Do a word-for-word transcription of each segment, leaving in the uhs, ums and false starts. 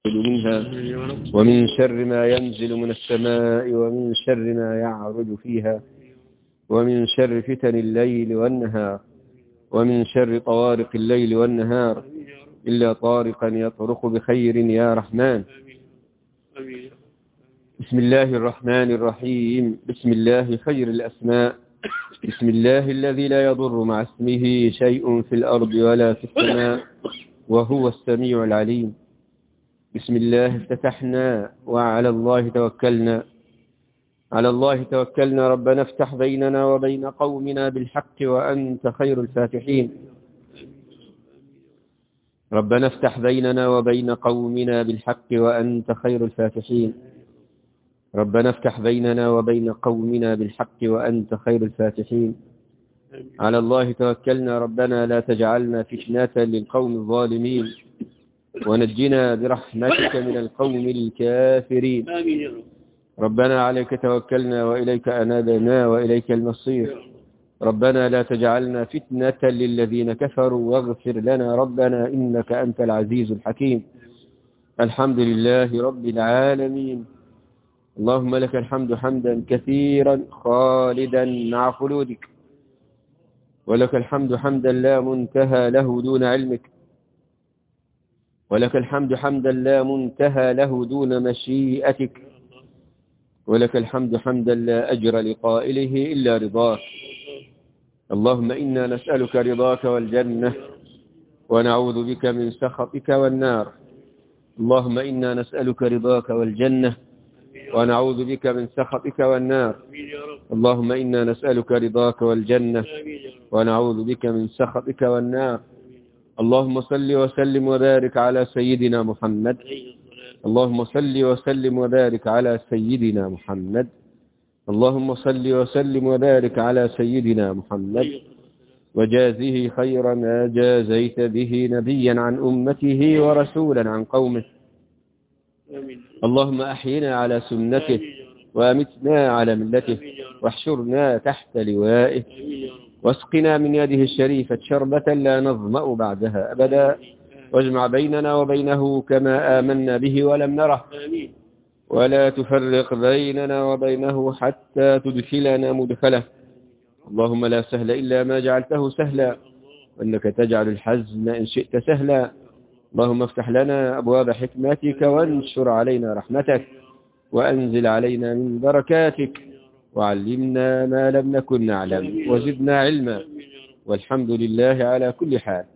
منها ومن شر ما ينزل من السماء ومن شر ما يعرج فيها ومن شر فتن الليل والنهار ومن شر طوارق الليل والنهار إلا طارقا يطرق بخير يا رحمن. بسم الله الرحمن الرحيم. بسم الله خير الأسماء. بسم الله الذي لا يضر مع اسمه شيء في الأرض ولا في السماء وهو السميع العليم. بسم الله افتتحنا وعلى الله توكلنا. على الله توكلنا. ربنا افتح بيننا وبين قومنا بالحق وأنت خير الفاتحين. ربنا افتح بيننا وبين قومنا بالحق وأنت خير الفاتحين. ربنا افتح بيننا وبين قومنا بالحق وأنت خير الفاتحين. على الله توكلنا. ربنا لا تجعلنا فتنة للقوم الظالمين ونجنا برحمتك من القوم الكافرين. ربنا عليك توكلنا وإليك أنابنا وإليك المصير. ربنا لا تجعلنا فتنة للذين كفروا واغفر لنا ربنا إنك أنت العزيز الحكيم. الحمد لله رب العالمين. اللهم لك الحمد حمدا كثيرا خالدا مع خلودك، ولك الحمد حمدا لا منتهى له دون علمك، ولك الحمد حمدا لا منتهى له دون مشيئتك، ولك الحمد حمدا لا أجر لقائله إلا رضاك. اللهم إنا نسألك رضاك والجنة ونعوذ بك من سخطك والنار. اللهم إنا نسألك رضاك والجنة ونعوذ بك من سخطك والنار. اللهم إنا نسألك رضاك والجنة ونعوذ بك من سخطك والنار. اللهم صل وسلم وبارك على سيدنا محمد. اللهم صل وسلم وبارك على سيدنا محمد. اللهم صل وسلم وبارك على سيدنا محمد وجازه خير ما جازيت به نبيا عن أمته ورسولا عن قومه. اللهم أحينا على سنته وأمتنا على ملته واحشرنا تحت لوائه واسقنا من يده الشريفة شربة لا نظمأ بعدها أبدا، واجمع بيننا وبينه كما آمنا به ولم نره، ولا تفرق بيننا وبينه حتى تدخلنا مدخله. اللهم لا سهل إلا ما جعلته سهلا، وإنك تجعل الحزن إن شئت سهلا. اللهم افتح لنا أبواب حكمتك وانشر علينا رحمتك وأنزل علينا من بركاتك وعلمنا ما لم نكن نعلم وزدنا علما، والحمد لله على كل حال.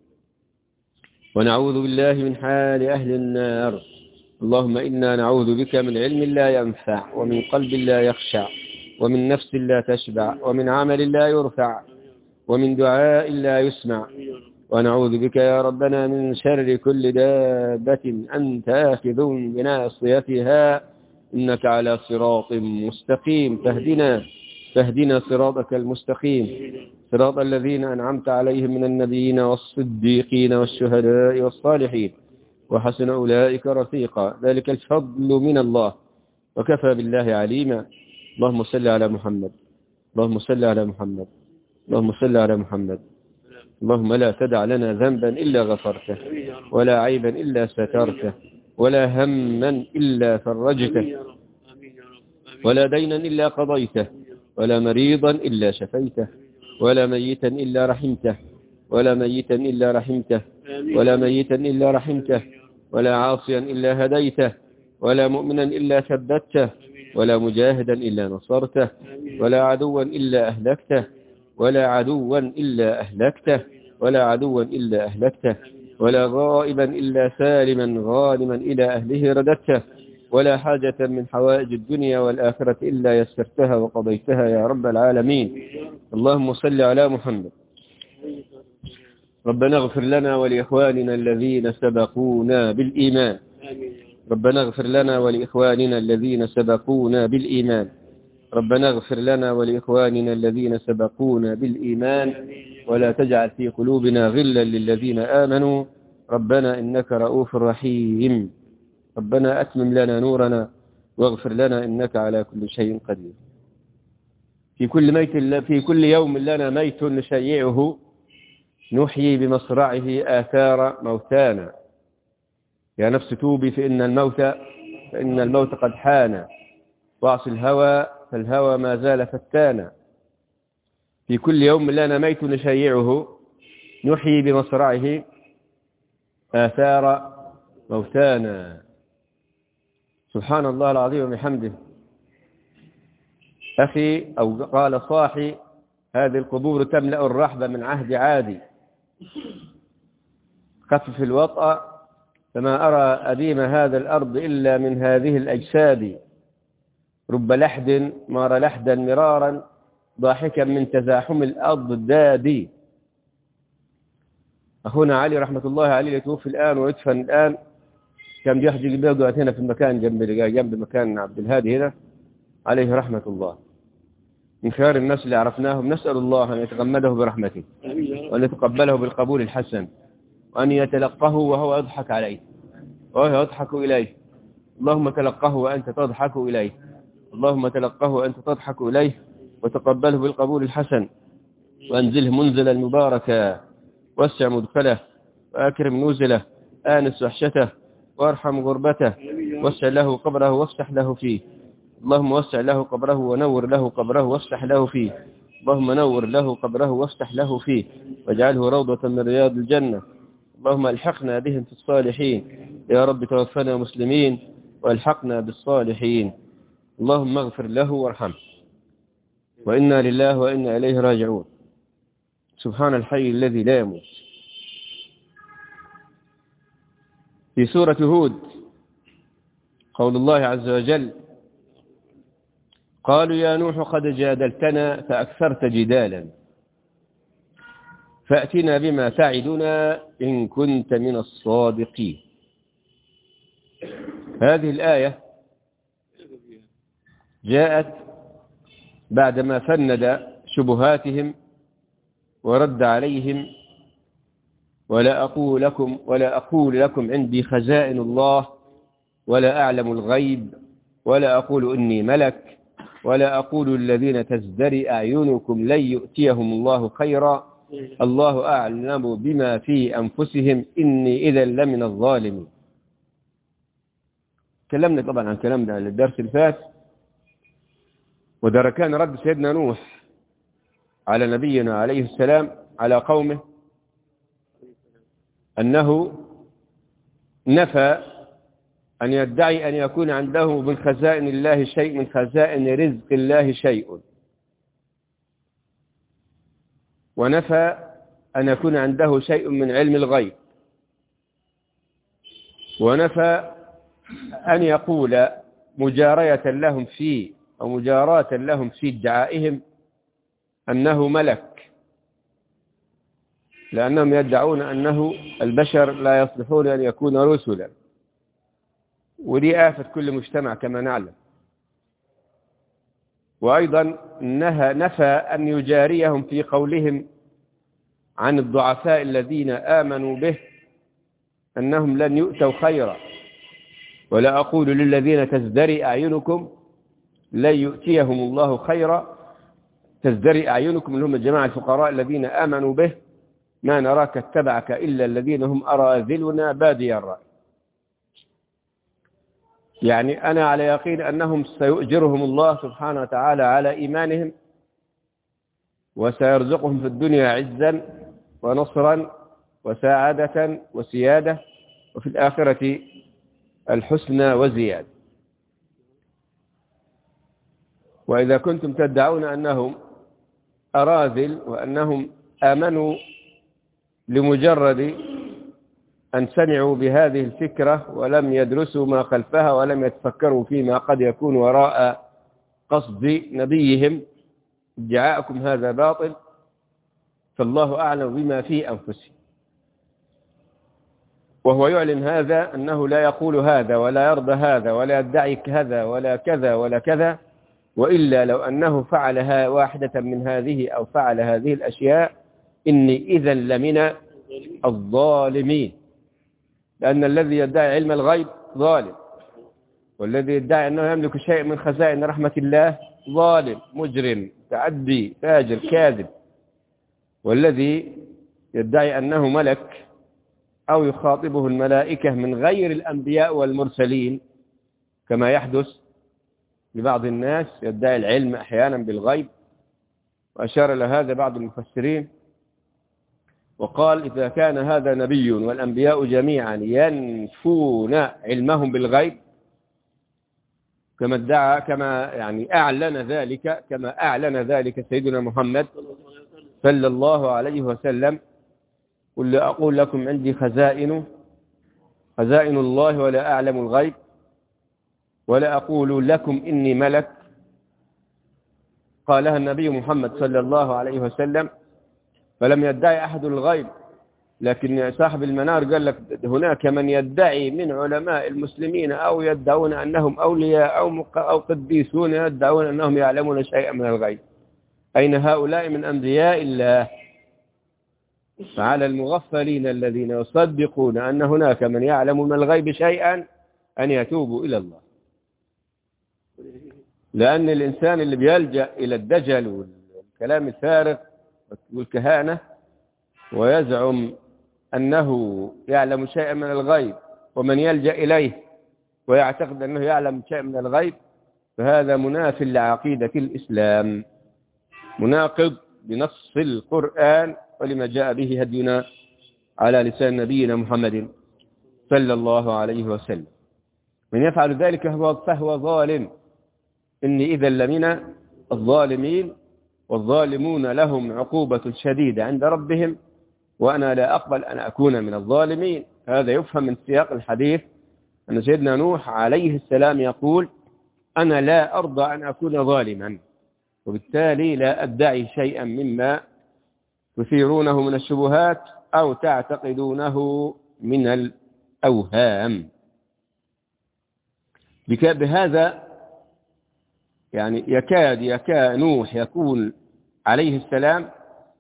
ونعوذ بالله من حال أهل النار. اللهم إنا نعوذ بك من علم لا ينفع ومن قلب لا يخشع ومن نفس لا تشبع ومن عمل لا يرفع ومن دعاء لا يسمع. ونعوذ بك يا ربنا من شر كل دابة أنت آخذ بناصيتها إنك على صراط مستقيم. فاهدنا فاهدنا صراطك المستقيم، صراط الذين أنعمت عليهم من النبيين والصديقين والشهداء والصالحين وحسن أولئك رفيقا. ذلك الفضل من الله وكفى بالله عليما. اللهم صل على محمد. اللهم صل على محمد. اللهم صل على محمد. اللهم لا تدع لنا ذنبا إلا غفرته، ولا عيبا إلا سترته، ولا هما إلا فرجته، ولا دينا إلا قضيته، ولا مريضا إلا شفيته، ولا ميتا إلا رحمته، ولا ميتا إلا رحمته، ولا ميتا إلا رحمته، ولا عاصيا إلا هديته، ولا مؤمنا إلا ثبته، ولا مجاهدا إلا نصرته، ولا عدوا إلا أهلكته، ولا عدوا إلا أهلكته، ولا عدوا إلا أهلكته، ولا غائبا إلا سالما غانما إلى أهله رددته، ولا حاجة من حوائج الدنيا والآخرة إلا يسرتها وقضيتها يا رب العالمين. اللهم صل على محمد. ربنا اغفر لنا ولإخواننا الذين سبقونا بالإيمان. ربنا اغفر لنا ولإخواننا الذين سبقونا بالإيمان. ربنا اغفر لنا ولإخواننا الذين سبقونا بالإيمان ولا تجعل في قلوبنا غلا للذين آمنوا ربنا إنك رؤوف رحيم. ربنا أتمم لنا نورنا واغفر لنا إنك على كل شيء قدير. في كل ميت في كل يوم لنا ميت نشيعه نحيي بمصرعه آثار موتانا. يا نفس توبي فإن الموت فإن الموت قد حان، واعص الهوى فالهوى ما زال فتانا، في كل يوم لنا ميت نشيعه، نحيي بمصرعه آثار موتانا. سبحان الله العظيم وبحمده. أخي أو قال صاحي هذه القبور تملأ الرحب من عهد عادي، خفف الوطأ فما أرى أديم هذا الأرض إلا من هذه الأجساد، رب لحد مار لحدا مرارا ضاحكا من تزاحم الأضداد. أخونا علي رحمة الله عليه يتوفي الآن ويدفن الآن، كان بيحجي بيقعد هنا في المكان جنب جنب مكان عبد الهادي هنا عليه رحمة الله، من خيار الناس اللي عرفناهم. نسأل الله أن يتغمده برحمته وأن يتقبله بالقبول الحسن، وأن يتلقه وهو يضحك عليه وهو يضحك إليه. اللهم تلقه وأنت تضحك إليه، اللهم تلقه وأنت تضحك إليه، وتقبله بالقبول الحسن، وأنزله منزلا مباركا، واسع مدخله، وأكرم نزله، آنس وحشته، وارحم غربته، واسع له قبره وافتح له فيه. اللهم وسع له قبره ونور له قبره وافتح له فيه. اللهم نور له قبره وافتح له فيه، واجعله روضة من رياض الجنة. اللهم الحقنا بهم في الصالحين، يا رب توفنا مسلمين والحقنا بالصالحين. اللهم اغفر له وارحمه، وإنا لله وإنا إليه راجعون. سبحان الحي الذي لا يموت. في سورة هود قول الله عز وجل: قالوا يا نوح قد جادلتنا فأكثرت جدالا فأتنا بما تعدنا إن كنت من الصادقين. هذه الآية جاءت بعدما فند شبهاتهم ورد عليهم: ولا أقول لكم ولا أقول لكم عندي خزائن الله ولا أعلم الغيب ولا أقول إني ملك ولا أقول الذين تزدري أعينكم لن يؤتيهم الله خيرا الله أعلم بما في أنفسهم إني إذا لمن الظالمين. تكلمنا طبعا عن كلامنا الدرس الفات، وده كان رد سيدنا نوح على نبينا عليه السلام على قومه أنه نفى أن يدعي أن يكون عنده من خزائن الله شيء، من خزائن رزق الله شيء، ونفى أن يكون عنده شيء من علم الغيب، ونفى أن يقول مجارية لهم في أو مجاراة لهم في ادعائهم أنه ملك، لأنهم يدعون أنه البشر لا يصلحون أن يكون رسلا، ودي آفة كل مجتمع كما نعلم. وأيضا نهى نفى أن يجاريهم في قولهم عن الضعفاء الذين آمنوا به أنهم لن يؤتوا خيرا، ولا أقول للذين تزدري أعينكم لن يؤتيهم الله خيرا. تزدري أعينكم اللي هم الجماعة الفقراء الذين آمنوا به: ما نراك اتبعك إلا الذين هم أراذلنا بادي الرأي. يعني أنا على يقين أنهم سيؤجرهم الله سبحانه وتعالى على إيمانهم، وسيرزقهم في الدنيا عزا ونصرا وسعادة وسيادة، وفي الآخرة الحسنى وزيادة. وإذا كنتم تدعون أنهم أراذل وأنهم آمنوا لمجرد أن سمعوا بهذه الفكرة ولم يدرسوا ما خلفها ولم يتفكروا فيما قد يكون وراء قصد نبيهم، ادعاءكم هذا باطل، فالله أعلم بما في أنفسهم. وهو يعلن هذا أنه لا يقول هذا ولا يرضى هذا ولا يدعي كذا ولا كذا ولا كذا، وإلا لو أنه فعلها واحدة من هذه أو فعل هذه الأشياء إني إذا لمن الظالمين، لأن الذي يدعي علم الغيب ظالم، والذي يدعي أنه يملك شيء من خزائن رحمة الله ظالم مجرم تعدي فاجر كاذب، والذي يدعي أنه ملك أو يخاطبه الملائكة من غير الأنبياء والمرسلين كما يحدث لبعض الناس يدعي العلم أحيانا بالغيب، وأشار إلى هذا بعض المفسرين وقال إذا كان هذا نبي والأنبياء جميعا ينفون علمهم بالغيب كما ادعى كما يعني أعلن ذلك كما أعلن ذلك سيدنا محمد صلى الله عليه وسلم، قل أقول لكم عندي خزائن خزائن الله ولا أعلم الغيب ولا أقول لكم إني ملك، قالها النبي محمد صلى الله عليه وسلم، فلم يدعي أحد الغيب. لكن صاحب المنار قال لك هناك من يدعي من علماء المسلمين أو يدعون أنهم أولياء أو أو قديسون يدعون أنهم يعلمون شيئا من الغيب. أين هؤلاء من أنبياء الله؟ فعلى المغفلين الذين يصدقون أن هناك من يعلم من الغيب شيئا أن يتوبوا إلى الله، لأن الإنسان اللي بيلجأ إلى الدجل والكلام الفارغ والكهانة ويزعم أنه يعلم شيئا من الغيب ومن يلجأ إليه ويعتقد أنه يعلم شيئا من الغيب فهذا مناف لعقيدة الإسلام، مناقض بنص القرآن ولما جاء به هدينا على لسان نبينا محمد صلى الله عليه وسلم. من يفعل ذلك فهو ظالم، إني إذا لمن الظالمين والظالمون لهم عقوبة شديدة عند ربهم وأنا لا أقبل أن أكون من الظالمين. هذا يفهم من سياق الحديث أن سيدنا نوح عليه السلام يقول أنا لا أرضى أن أكون ظالما، وبالتالي لا أدعي شيئا مما تثيرونه من الشبهات أو تعتقدونه من الأوهام. بهذا يعني يكاد يكاد نوح يكون عليه السلام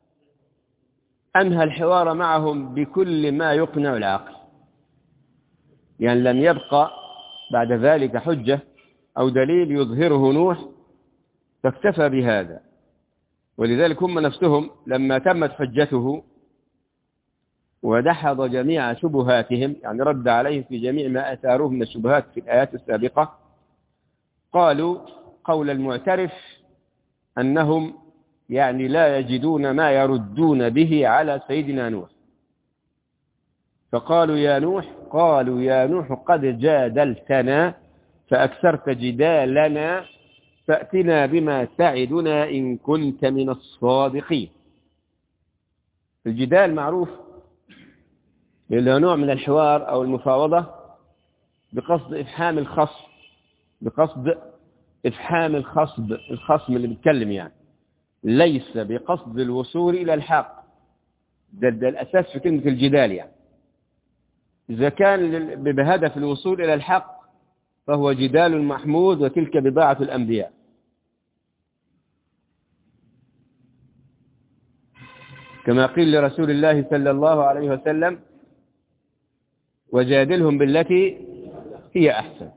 أنهى الحوار معهم بكل ما يقنع العقل، يعني لم يبقى بعد ذلك حجة أو دليل يظهره نوح فاكتفى بهذا. ولذلك هم نفسهم لما تمت حجته ودحض جميع شبهاتهم، يعني رد عليهم في جميع ما أثاروه من الشبهات في الآيات السابقة، قالوا قول المعترف أنهم يعني لا يجدون ما يردون به على سيدنا نوح، فقالوا يا نوح قالوا يا نوح قد جادلتنا فأكثرت جدالنا فأتنا بما تعدنا إن كنت من الصادقين. الجدال معروف اللي نوع من الحوار أو المفاوضة بقصد إفحام الخصم، بقصد إفحام الخصم الخصم اللي بيتكلم، يعني ليس بقصد الوصول إلى الحق. ده, ده الأساس في كلمة الجدال. يعني إذا كان بهدف الوصول إلى الحق فهو جدال محمود، وتلك بضاعة الأنبياء. كما قيل لرسول الله صلى الله عليه وسلم وجادلهم بالتي هي أحسن.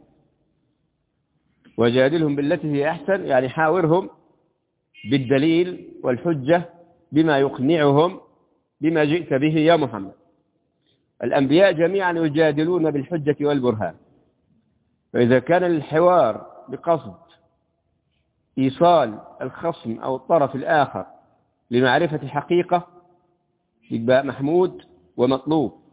وجادلهم بالتي هي أحسن يعني حاورهم بالدليل والحجة بما يقنعهم بما جئت به يا محمد. الأنبياء جميعا يجادلون بالحجة والبرهان، فإذا كان الحوار بقصد إيصال الخصم أو الطرف الآخر لمعرفة حقيقة يبقى محمود ومطلوب.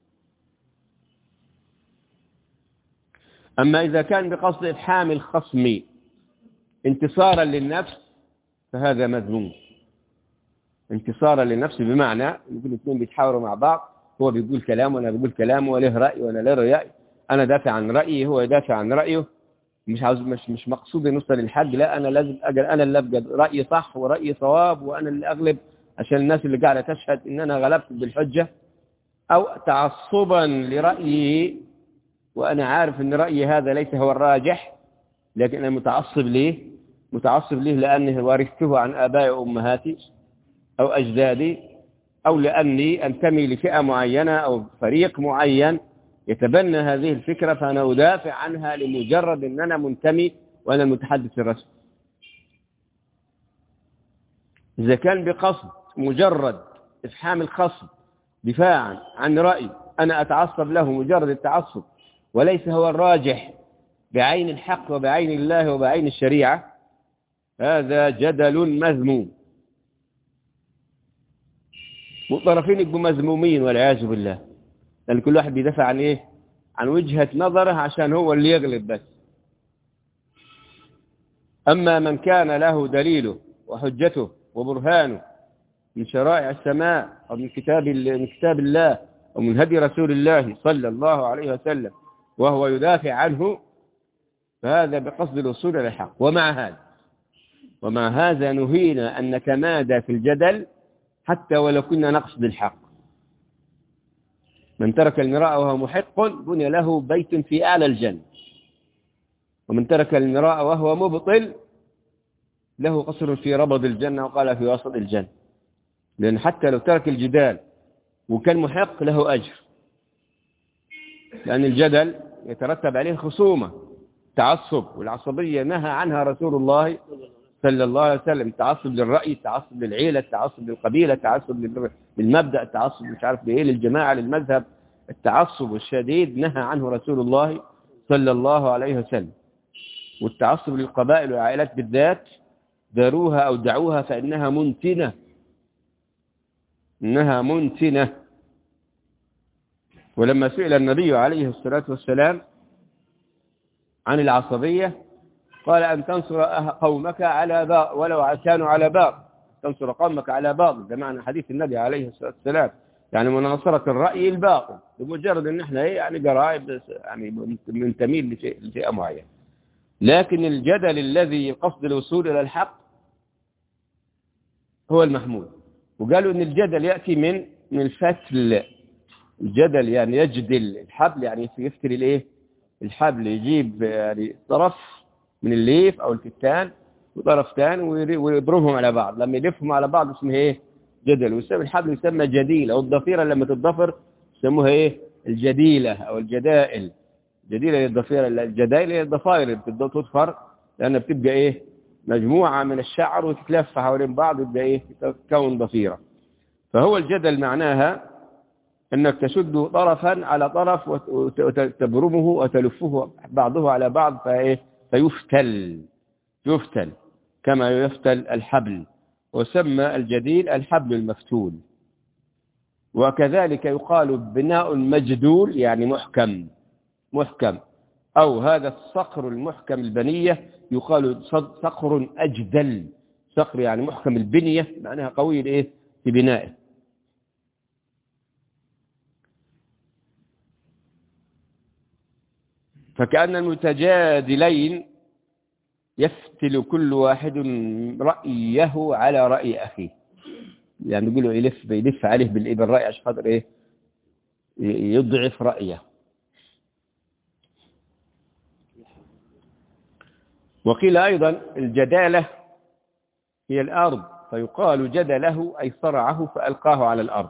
أما إذا كان بقصد إفحام الخصم انتصارا للنفس فهذا مذموم. انتصارا للنفس بمعنى يقول الاثنين بيتحاوروا مع بعض، هو بيقول كلام وأنا بقول كلام، وله رأي وأنا له رأي، أنا دافع عن رأيي هو يدافع عن رأيه، مش عاوز مش مش مقصود نوصل للحد، لا أنا لازم أجل أنا اللي أبقى رأيي صح ورأيي صواب وأنا اللي أغلب عشان الناس اللي قاعدة تشهد إن أنا غلبت بالحجة، أو تعصبا لرأيي وأنا عارف إن رأيي هذا ليس هو الراجح لكن أنا متعصب ليه متعصب ليه لأنه ورثته عن آبائي وأمهاتي أو أجدادي، أو لأني أنتمي لفئة معينة أو فريق معين يتبنى هذه الفكرة فأنا أدافع عنها لمجرد أن أنا منتمي وأنا المتحدث الرسمي. إذا كان بقصد مجرد إفحام الخصم دفاعا عن رأي أنا أتعصب له مجرد التعصب وليس هو الراجح بعين الحق وبعين الله وبعين الشريعة، هذا جدل مذموم، والطرفين يبقوا مذمومين والعياذ بالله، لأن كل واحد بيدافع عن إيه؟ عن وجهة نظره عشان هو اللي يغلب بس. أما من كان له دليله وحجته وبرهانه من شرائع السماء أو من كتاب من كتاب الله أو من هدي رسول الله صلى الله عليه وسلم وهو يدافع عنه، فهذا بقصد الوصول إلى الحق. ومع هذا ومع هذا نهينا أن نتمادى في الجدل حتى ولو كنا نقصد الحق. من ترك المراء وهو محق بني له بيت في أعلى الجنة، ومن ترك المراء وهو مبطل له قصر في ربض الجنة، وقال في وسط الجنة. لأن حتى لو ترك الجدال وكان محق له أجر، لأن الجدل يترتب عليه خصومة، تعصب، والعصبية نهى عنها رسول الله صلى الله عليه وسلم. التعصب للرأي، التعصب للعيلة، التعصب للقبيلة، التعصب للمبدأ، التعصب مش عارف لإيه، للجماعة، للمذهب. التعصب الشديد نهى عنه رسول الله صلى الله عليه وسلم. والتعصب للقبائل والعائلات بالذات داروها أو دعوها فإنها منتنة، إنها منتنة. ولما سئل النبي عليه الصلاة والسلام عن العصبية قال أن تنصر قومك على باطل ولو كانوا على باطل، تنصر قومك على باطل، ده معنى حديث النبي عليه الصلاة والسلام، يعني مناصرة الرأي الباطل بمجرد أن احنا ايه يعني قرائب يعني منتمين لشيء لشيء معين. لكن الجدل الذي قصد الوصول إلى الحق هو المحمود. وقالوا أن الجدل يأتي من من الفتل. الجدل يعني يجدل الحبل، يعني يفتل الايه الحبل، يجيب يعني طرف من الليف أو الكتان وطرف ثاني ويضربهم على بعض، لما يلفهم على بعض اسمه ايه جدل. ويسمى الحبل يسمى جديلة، والضفيرة لما تتضفر يسموها ايه الجديلة أو الجدائل. جديلة للضفيرة، الجدائل هي الضفائر اللي بتتضفر لأنها بتبقى ايه مجموعة من الشعر وتتلف حوالين بعض وتبقى ايه تكون ضفيرة. فهو الجدل معناها أنك تشد طرفا على طرف وتبرمه وتلفه بعضه على بعض فإيه فيفتل، يفتل كما يفتل الحبل. وسمى الجديل الحبل المفتول. وكذلك يقال بناء مجدول يعني محكم، محكم، أو هذا الصقر المحكم البنية يقال صقر أجدل. صقر يعني محكم البنية، معناها قوي إيه في بنائه. فكأن المتجادلين يفتل كل واحد رأيه على رأي أخيه، يعني يقولوا يلف يلف عليه بالرأي عشان خاطر إيه يضعف رأيه. وقيل أيضا الجدالة هي الأرض، فيقال جدله أي صرعه فألقاه على الأرض.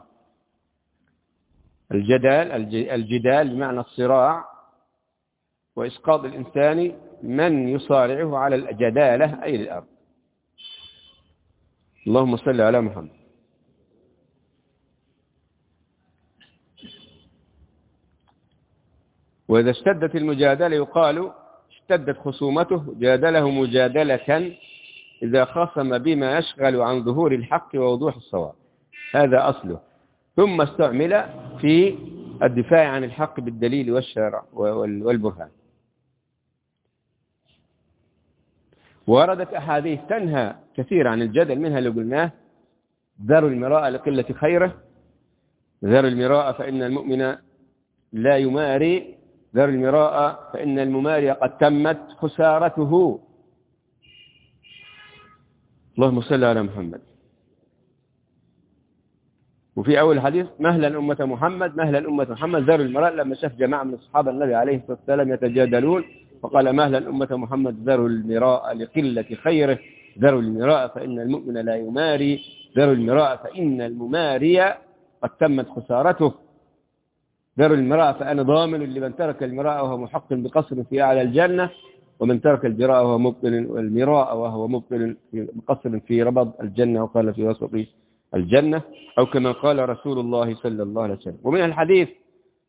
الجدال الجدال بمعنى الصراع وإسقاط الإنسان من يصارعه على الجدالة أي الأرض. اللهم صل على محمد. وإذا اشتدت المجادلة يقال اشتدت خصومته، جادله مجادلة إذا خاصم بما يشغل عن ظهور الحق ووضوح الصواب، هذا أصله. ثم استعمل في الدفاع عن الحق بالدليل والشرع والبرهان. وردت أحاديث تنهى كثير عن الجدل، منها اللي قلناه ذروا المراء لقلة خيره، ذروا المراء فإن المؤمن لا يماري، ذروا المراء فإن المماري قد تمت خسارته. اللهم صل على محمد. وفي أول حديث مهلا أمة محمد، مهلا أمة محمد، ذروا المراء، لما شاف جماعة من أصحاب النبي عليه الصلاة والسلام يتجادلون فقال مهلا أمة محمد ذروا المراء لقلة خيره، ذروا المراء فإن المؤمن لا يماري، ذروا المراء فإن المماري قد تمت خسارته، ذروا المراء فأنا ضامن لمن ترك المراء وهو محق بقصر في أعلى الجنة، ومن ترك الجراء وهو مبطل والمراء وهو مبطل بقصر في ربض الجنة، وقال في وسط الجنة، أو كما قال رسول الله صلى الله عليه وسلم. ومن الحديث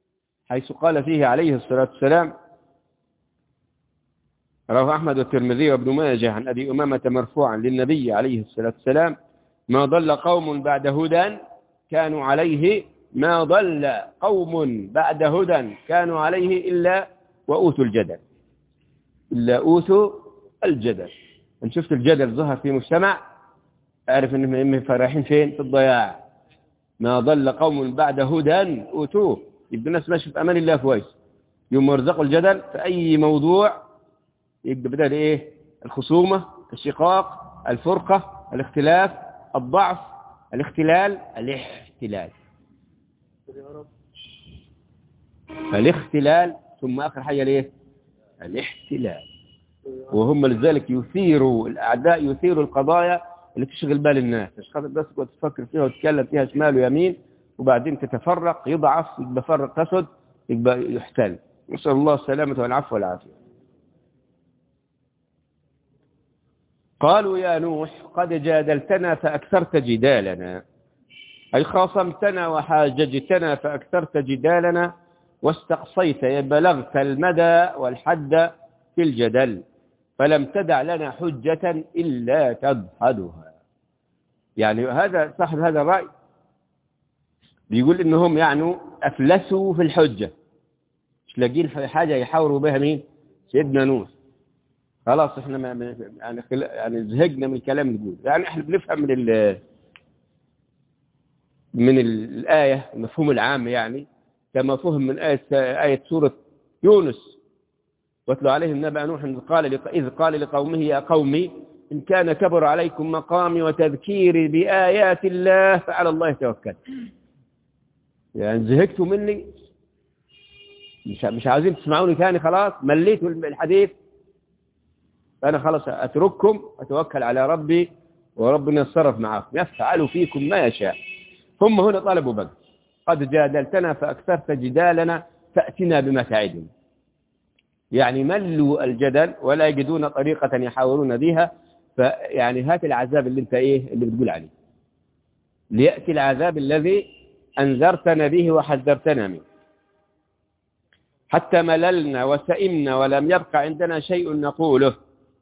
حيث قال فيه عليه الصلاة والسلام، رواه أحمد والترمذي وابن ماجه عن أبي أمامة مرفوعا للنبي عليه الصلاة والسلام: ما ضل قوم بعد هدى كانوا عليه ما ضل قوم بعد هدى كانوا عليه إلا وأوتوا الجدل إلا أوتوا الجدل. إن شفت الجدل ظهر في مجتمع أعرف إنهم فرحين فين؟ في الضياع. ما ضل قوم بعد هدى أوتوه، يبقى الناس ماشي في أمان الله كويس. يوم يرزقوا الجدل في أي موضوع يبقى بدأ إيه؟ الخصومة، الشقاق، الفرقة، الاختلاف، الضعف، الاختلال، الاحتلال. فالاختلال ثم آخر حاجة ليه؟ الاحتلال. وهم لذلك يثيروا الأعداء، يثيروا القضايا اللي تشغل بال الناس، مش خاطر بس تفكر فيها وتتكلم فيها شمال ويمين وبعدين تتفرق، يضعف، يبقى فرق تسد، يبقى يحتل. نسأل الله السلامة والعفو والعافية. قالوا يا نوح قد جادلتنا فأكثرت جدالنا، أي خاصمتنا وحاججتنا فأكثرت جدالنا واستقصيت، بلغت المدى والحد في الجدل، فلم تدع لنا حجة إلا تدحضها. يعني هذا صاحب هذا الرأي بيقول إنهم يعني أفلسوا في الحجة، مش لاقين حاجة يحاوروا بها مين؟ سيدنا نوح. خلاص احنا ما يعني يعني زهقنا من الكلام نقول. يعني احنا بنفهم من ال من الآية المفهوم العام، يعني كما فهم من آية آية سورة يونس: واتلو عليهم نبأ نوح إذ قال إذ قال لقومه يا قومي إن كان كبر عليكم مقامي وتذكيري بآيات الله فعلى الله توكل. يعني زهقتوا مني، مش مش عايزين تسمعوني ثاني، خلاص مليتوا الحديث، فأنا خلاص أترككم أتوكل على ربي وربنا يتصرف معكم يفعل فيكم ما يشاء. هم هنا طلبوا بقى: قد جادلتنا فأكثرت جدالنا فأتنا بما تعدنا. يعني ملوا الجدل ولا يجدون طريقة يحاولون بها، فيعني هات العذاب اللي انت ايه اللي بتقول عليه، ليأتي العذاب الذي أنذرتنا به وحذرتنا منه. حتى مللنا وسئمنا ولم يبقى عندنا شيء نقوله.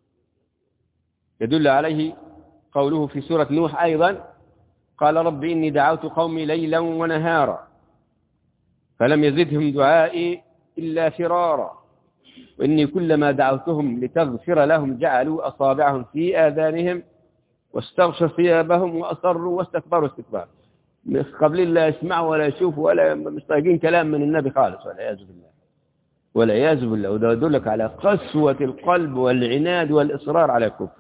يدل عليه قوله في سورة نوح أيضا: قال رب إني دعوت قومي ليلا ونهارا فلم يزدهم دعائي إلا فرارا وإني كلما دعوتهم لتغفر لهم جعلوا أصابعهم في آذانهم واستغشوا ثيابهم وأصروا واستكبروا استكبارا. قبل لا يسمعوا ولا يشوفوا ولا مستيقين كلام من النبي خالص، والعياذ بالله والعياذ بالله. وده يدلك على قسوة القلب والعناد والإصرار على الكفر.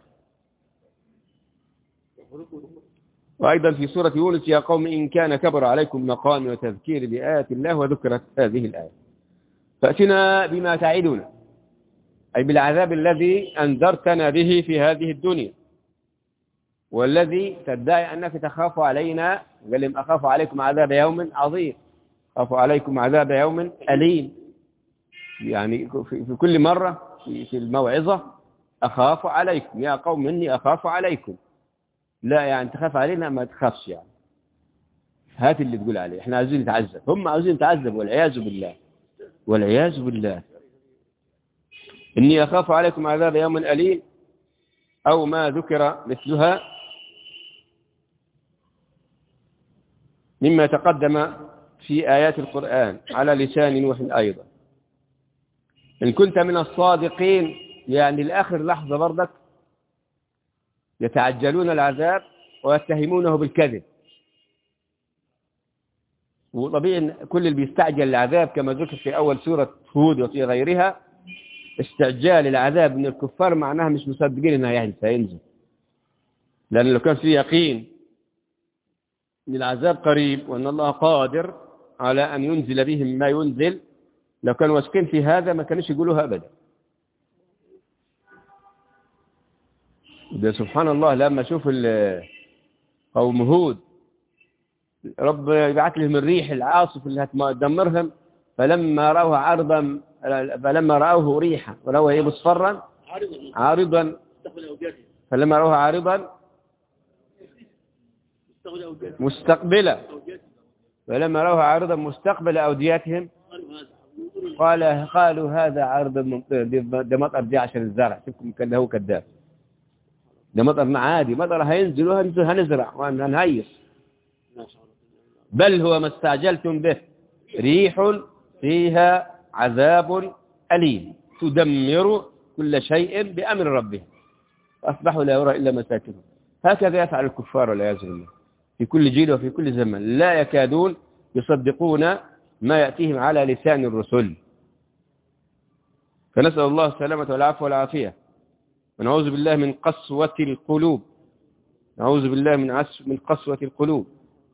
وأيضا في سورة يونس: يا قوم إن كان كبر عليكم مقامي وتذكير بآيات الله، وذكرت هذه الآية. فأتنا بما تعدنا، أي بالعذاب الذي أنذرتنا به في هذه الدنيا، والذي تدعي أنك تخاف علينا. قال لهم: أخاف عليكم عذاب يوم عظيم، أخاف عليكم عذاب يوم أليم. يعني في كل مرة في الموعظة أخاف عليكم، يا قوم إني أخاف عليكم. لا يعني تخاف علينا ما تخافش، يعني هات اللي تقول عليه، احنا عايزين نتعذب، هم عايزين نتعذب والعياذ بالله والعياذ بالله. إني أخاف عليكم عذاب يوم أليم أو ما ذكر مثلها مما تقدم في آيات القرآن على لسان نوح أيضا. إن كنت من الصادقين، يعني لآخر لحظة برضك يتعجلون العذاب ويتهمونه بالكذب. وطبيعي كل اللي بيستعجل العذاب كما ذكر في أول سورة هود وفي غيرها، استعجال العذاب من الكفار معناها مش مصدقين انها يعني سينزل. لأن لو كان في يقين ان العذاب قريب وان الله قادر على ان ينزل بهم ما ينزل، لو كانوا واثقين في هذا ما كانوش يقولوها ابدا. ده سبحان الله، لما شوف قوم هود رب يبعث لهم الريح العاصف اللي هتدمرهم، فلما رأوه عرضا فلما رأوه ريحا ولو هي مصفرا عارضا فلما رأوه عارضا مستقبلا فلما رأوه عارضا مستقبل أودياتهم قال قالوا هذا عرض ممطر، ده مطر دي عشان الزرع. شوفكم كان هو كذاب، ده مطر عادي، مطر هينزل وهنزل هنزرع وهنهيص. بل هو ما استعجلتم به ريح فيها عذاب أليم تدمر كل شيء بأمر ربهم فأصبحوا لا يرى إلا مساكنهم. هكذا يفعل الكفار والعياذ بالله في كل جيل وفي كل زمن، لا يكادون يصدقون ما يأتيهم على لسان الرسل. فنسأل الله السلامة والعفو والعافية، ونعوذ بالله من قسوة القلوب، نعوذ بالله من عس من قسوة القلوب.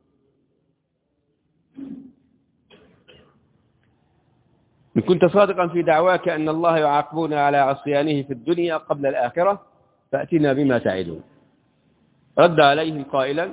إن كنت صادقا في دعواك أن الله يعاقبنا على عصيانه في الدنيا قبل الآخرة فأتنا بما تعدون. رد عليهم قائلا،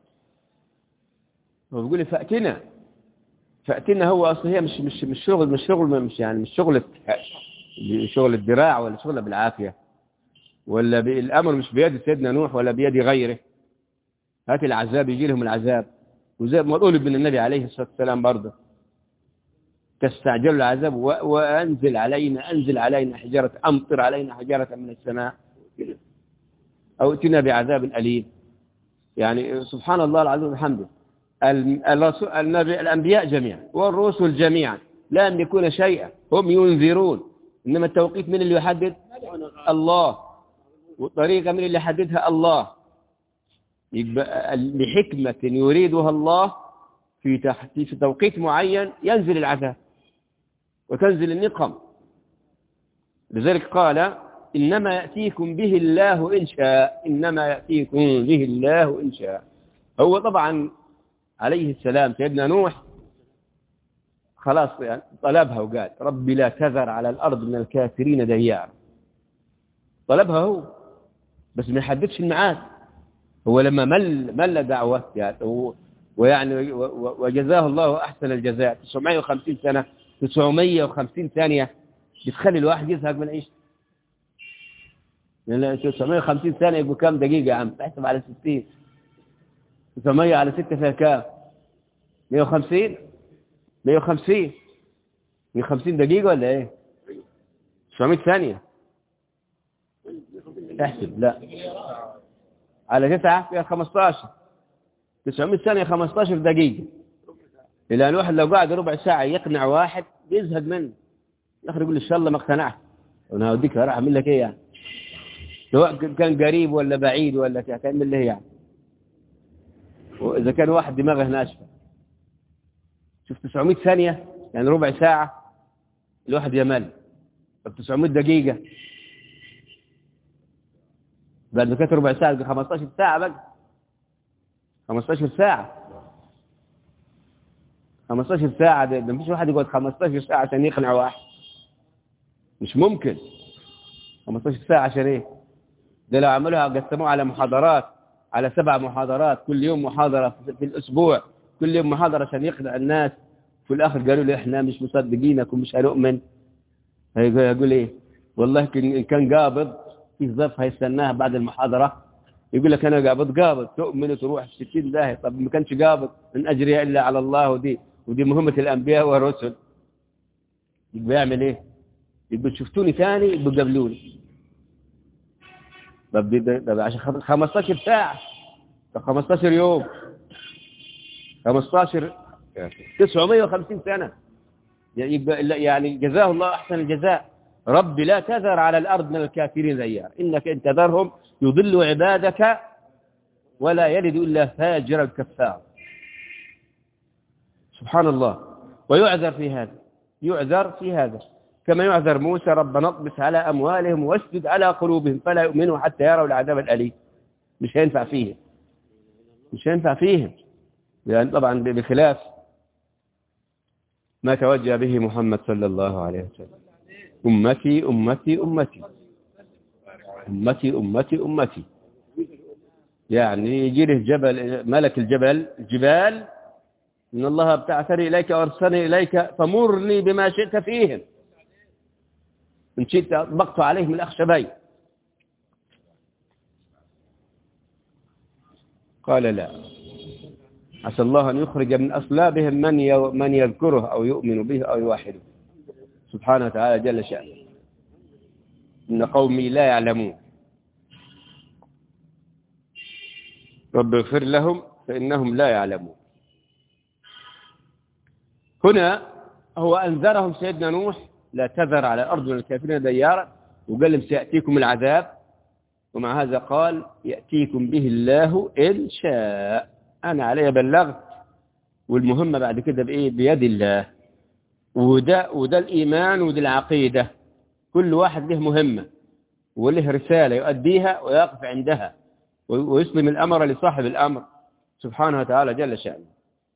هو بيقول فأتنا فأتنا هو أصلا هي مش مش مش شغل مش شغل مش يعني مش شغل شغل الذراع ولا شغل بالعافية، ولا الأمر مش بيد سيدنا نوح ولا بيد غيره. هات العذاب يجي لهم العذاب، وزي ما قول ابن النبي عليه الصلاة والسلام برضه تستعجل العذاب وأنزل علينا أنزل علينا حجارة، أمطر علينا حجارة من السماء أو ائتنا بعذاب أليم. يعني سبحان الله العظيم وبحمده، الرسول النبي الأنبياء جميعا والرسل جميعا لا يملكون شيئا، هم ينذرون، إنما التوقيت من اللي يحدد؟ الله. والطريقة من اللي يحددها؟ الله. يبقى لحكمة يريدها الله في تحت في توقيت معين ينزل العذاب وتنزل النقم. لذلك قال إنما يأتيكم به الله إن شاء، إنما يأتيكم به الله إن شاء. هو طبعا عليه السلام سيدنا نوح خلاص يعني طلبها وقال ربي لا تذر على الأرض من الكافرين ديارا، طلبها هو بس ما يحددش الميعاد. هو لما مل مل دعوة يعني ويعني وجزاه الله أحسن الجزاء تسعمائة وخمسين سنة تسعمائة وخمسين ثانية بتخلي الواحد يزهق من عيشته. لأن تسعمائة وخمسين ثانية يبقوا كام دقيقة يا عم؟ تحسب على ستين، تسعمائة على ستة فيها كام؟ مئة وخمسين مئة وخمسين مئة وخمسين دقيقة ولا ايه؟ تسعمائة ثانية احسب. لا على تسعة فيها خمسة عشر، تسعمائة ثانية خمسة عشر دقيقة. إلا الواحد لو قاعد ربع ساعة يقنع واحد يزهد منه، الآخر يقول إن شاء الله ما اقتنعت، أنا هوديك راح أعمل لك إيه يعني؟ سواء كان قريب ولا بعيد ولا تعمل له يعني. وإذا كان واحد دماغه ناشفة شوف تسعمائة ثانية يعني ربع ساعة الواحد يمل، طب تسعمائة دقيقة بعد ما كانت ربع ساعة خمسة عشر ساعة بقى، خمسة عشر ساعة خمسة عشر ساعة. ده مفيش واحد يقعد خمسة عشر ساعة عشان يقنع واحد، مش ممكن. خمسة عشر ساعة عشان ايه؟ ده لو عملوها قسموها على محاضرات، على سبع محاضرات كل يوم محاضرة في الأسبوع، كل يوم محاضرة عشان يقنع الناس، في الآخر قالوا لي احنا مش مصدقينك ومش هنؤمن. هيقول ايه؟ والله إن كان قابض في ظرف هيستناها بعد المحاضرة يقول لك أنا قابض قابض تؤمن وتروح في ستين داهية. طب ما كانش قابض من أجري إلا على الله، ودي ودي مهمة الأنبياء والرسل. يبقى يعمل إيه؟ يبقى شفتوني ثاني يبقى قبلوني. طب ده عشان خمسة عشر ساعة، طب خمسة عشر يوم، خمسة عشر تسعمائة وخمسين سنة. يبقى يعني جزاه الله أحسن الجزاء. رب لا تذر على الأرض من الكافرين ديار، إنك إن تذرهم يضلوا عبادك ولا يلد إلا فاجرا كفارا. سبحان الله. ويعذر في هذا، يعذر في هذا كما يعذر موسى ربنا اطمس على أموالهم واسجد على قلوبهم فلا يؤمنوا حتى يروا العذاب الأليم. مش هينفع فيهم، مش هينفع فيهم يعني طبعا بخلاف ما توجه به محمد صلى الله عليه وسلم. أمتي أمتي أمتي أمتي أمتي أمتي. يعني يجي له جبل ملك الجبل الجبال إن الله ابتعثني إليك وأرسلني إليك فمرني بما شئت فيهم، إن شئت أطبقت عليهم الأخشبين. قال لا، عسى الله أن يخرج من أصلابهم من من يذكره أو يؤمن به أو يوحده. سبحانه وتعالى جل شأنه إن قومي لا يعلمون رب اغفر لهم فإنهم لا يعلمون. هنا هو أنذرهم سيدنا نوح لا تذر على الأرض من الكافرين ديارا، وقال لهم سيأتيكم العذاب، ومع هذا قال يأتيكم به الله إن شاء. أنا علي بلغت، والمهمة بعد كده بإيه؟ بيد الله. وده, وده الإيمان وده العقيدة، كل واحد له مهمة وله رسالة يؤديها ويقف عندها ويسلم الأمر لصاحب الأمر سبحانه وتعالى جل شأنه.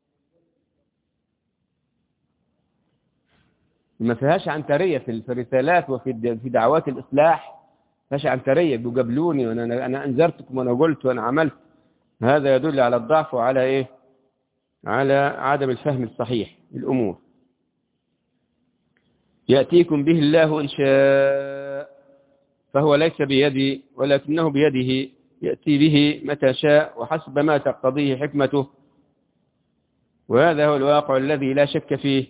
ما فيهاش عنترية في الرسالات وفي في دعوات الإصلاح، ما فيهاش عنترية بيقابلوني وأنا أنا أنذرتكم وأنا قلت وأنا عملت. هذا يدل على الضعف وعلى إيه؟ على عدم الفهم الصحيح للأمور. يأتيكم به الله إن شاء، فهو ليس بيدي ولكنه بيده، يأتي به متى شاء وحسب ما تقتضيه حكمته، وهذا هو الواقع الذي لا شك فيه.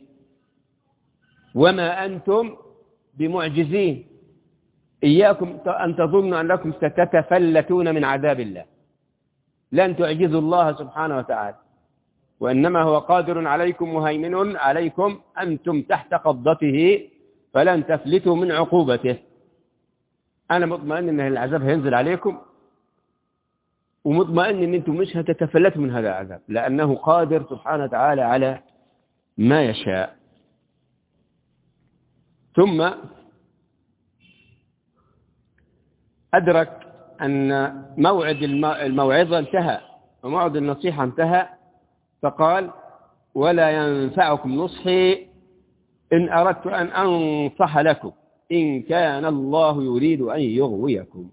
وما أنتم بمعجزين، إياكم أن تظنوا أنكم ستتفلتون من عذاب الله، لن تعجزوا الله سبحانه وتعالى، وإنما هو قادر عليكم مهيمن عليكم، أنتم تحت قبضته فلن تفلتوا من عقوبته. أنا مطمئن أن العذاب هينزل عليكم، ومطمئن أن أنتم مش هتتفلتوا من هذا العذاب، لأنه قادر سبحانه وتعالى على ما يشاء. ثم أدرك أن موعد الموعظة انتهى وموعد النصيحة انتهى، فقال ولا ينفعكم نصحي إن أردت أن أنصح لكم إن كان الله يريد أن يغويكم.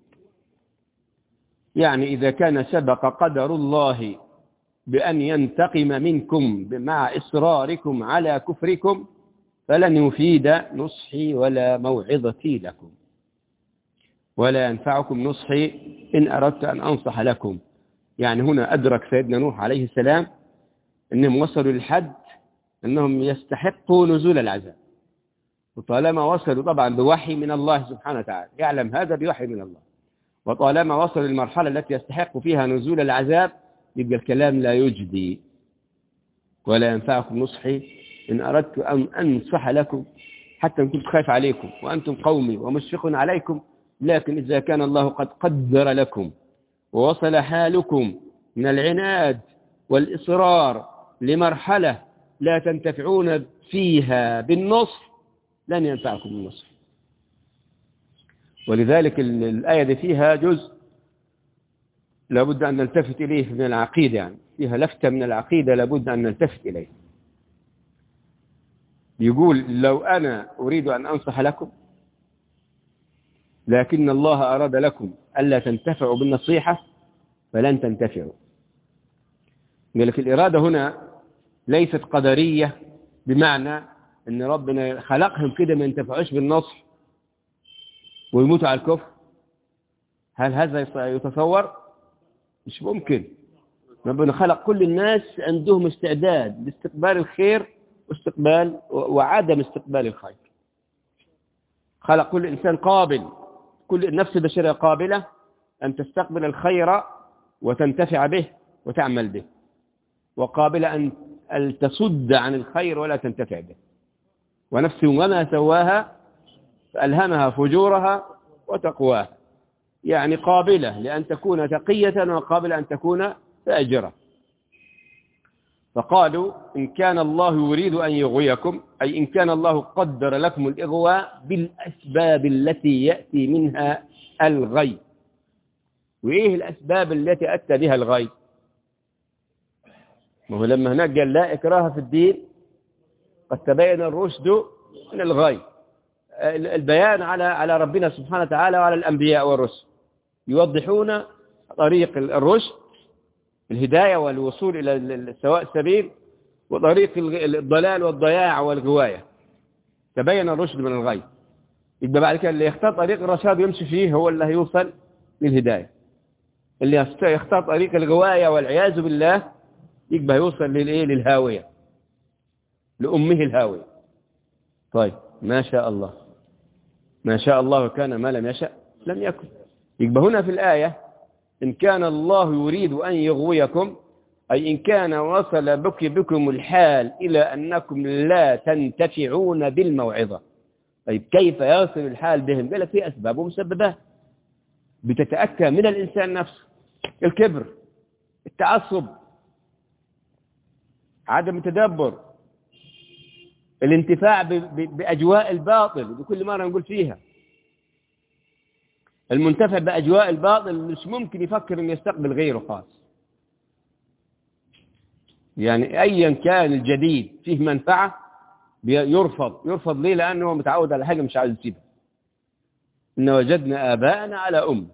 يعني إذا كان سبق قدر الله بأن ينتقم منكم مع إصراركم على كفركم فلن يفيد نصحي ولا موعظتي لكم، ولا ينفعكم نصحي إن أردت أن أنصح لكم. يعني هنا أدرك سيدنا نوح عليه السلام أنهم وصلوا للحد أنهم يستحقوا نزول العذاب، وطالما وصلوا طبعا بوحي من الله سبحانه وتعالى، يعلم هذا بوحي من الله، وطالما وصلوا للمرحلة التي يستحق فيها نزول العذاب يبقى الكلام لا يجدي. ولا ينفعكم نصحي إن أردت أن أنصح لكم، حتى إن كنت خايف عليكم وأنتم قومي ومشفق عليكم، لكن إذا كان الله قد قدر لكم ووصل حالكم من العناد والإصرار لمرحلة لا تنتفعون فيها بالنصح لن ينفعكم النصح. ولذلك الآية دي فيها جزء لابد أن نلتفت إليه من العقيدة، يعني فيها لفتة من العقيدة لابد أن نلتفت إليه. يقول لو أنا أريد أن أنصح لكم لكن الله أراد لكم ألا تنتفعوا بالنصيحة فلن تنتفعوا. قال لك الإرادة هنا ليست قدرية، بمعنى أن ربنا خلقهم كده ما ينتفعوش بالنصح ويموتوا على الكفر. هل هذا يتصور؟ مش ممكن. ربنا خلق كل الناس عندهم استعداد لاستقبال الخير واستقبال وعدم استقبال الخير. خلق كل إنسان قابل، كل النفس البشرية قابلة أن تستقبل الخير وتنتفع به وتعمل به، وقابلة أن تصد عن الخير ولا تنتفع به. ونفس وما سواها فألهمها فجورها وتقواها، يعني قابلة لأن تكون تقية وقابلة أن تكون فاجرة. فقالوا إن كان الله يريد أن يغويكم، أي إن كان الله قدر لكم الإغواء بالأسباب التي يأتي منها الغي. وإيه الأسباب التي أتى بها الغي؟ وهو لما هناك قال لا إكراه في الدين قد تبين الرشد من الغي، البيان على على ربنا سبحانه وتعالى وعلى الأنبياء والرسل يوضحون طريق الرشد، الهداية والوصول إلى سواء السبيل، وطريق الضلال والضياع والغواية. تبين الرشد من الغي، يبقى بعد كده اللي يختار طريق الرشاد يمشي فيه هو اللي هيوصل للهداية، اللي يختار طريق الغواية والعياذ بالله يبقى يوصل للإيه؟ للهاوية، لأمه الهاوية. طيب ما شاء الله، ما شاء الله كان، ما لم يشأ لم يكن. يبقى هنا في الآية إن كان الله يريد أن يغويكم، أي إن كان وصل بك بكم الحال إلى أنكم لا تنتفعون بالموعظة. طيب كيف يصل الحال بهم؟ قال لك في أسباب ومسببات بتتأكد من الإنسان نفسه: الكبر، التعصب، عدم التدبر، الانتفاع بأجواء الباطل، بكل مرة نقول فيها المنتفع بأجواء الباطل مش ممكن يفكر أن يستقبل غيره خاص. يعني أيا كان الجديد فيه منفعة يرفض. يرفض ليه؟ لأنه متعود على حاجة مش عايز يسيبها. إن وجدنا آباءنا على أم.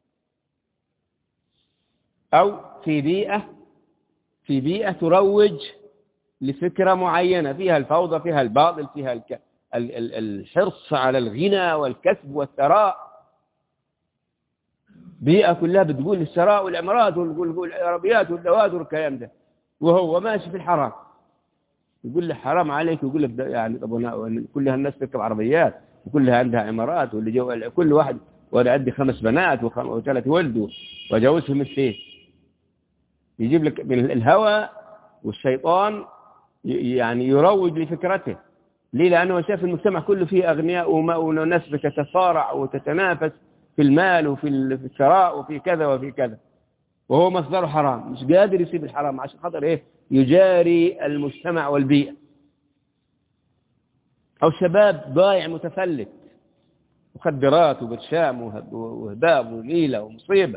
أو في بيئة في بيئة تروج لفكرة معينة فيها الفوضى، فيها الباطل، فيها الك... ال... ال... الحرص على الغنى والكسب والثراء. بيئة كلها بتقول الثراء والعمارات والعربيات والدواد والكلام ده، وهو ماشي في الحرام. يقول له حرام عليك، ويقول لك يعني طب كلها الناس تركب عربيات وكلها عندها عمارات، واللي جو كل واحد وانا عندي خمس بنات وخم... وثلاث ولد وجوزهم السيف. يجيب لك من الهوى والشيطان يعني يروج لفكرته. ليه؟ لأنه شاف المجتمع كله فيه أغنياء وناس بتتصارع وتتنافس في المال وفي الثراء وفي كذا وفي كذا، وهو مصدره حرام، مش قادر يسيب الحرام عشان خاطر إيه؟ يجاري المجتمع والبيئة. أو شباب ضايع متفلت، مخدرات وبرشام وهباب وغيلة ومصيبة.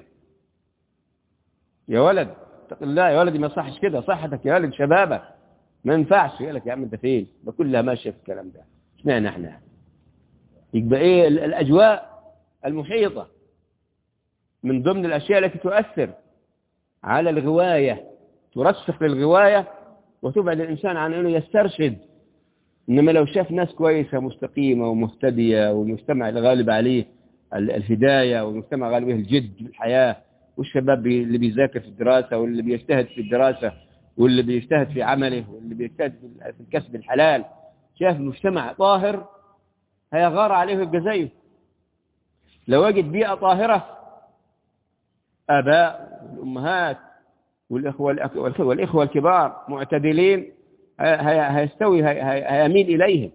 يا ولد اتق الله يا ولدي، ما صحش كده، صحتك يا ولد، شبابك ما ينفعش. يقول لك يا عم انت فين؟ بكلها ماشيه في الكلام ده. اشمعنى احنا؟ يبقى ايه الاجواء المحيطه من ضمن الاشياء التي تؤثر على الغوايه، ترسخ للغوايه وتبعد الانسان عن انه يسترشد. انما لو شاف ناس كويسه مستقيمه ومهتديه، والمجتمع الغالب عليه الهدايه، والمجتمع غالب عليه الجد في الحياه، والشباب اللي بيذاكر في الدراسه، واللي بيجتهد في الدراسه، واللي بيجتهد في عمله، واللي بيجتهد في الكسب الحلال، شاف مجتمع طاهر هيغار عليه الجزائر. لو وجد بيئة طاهرة، آباء والأمهات والإخوة والإخوة الكبار معتدلين، هيستوي هيميل إليهم.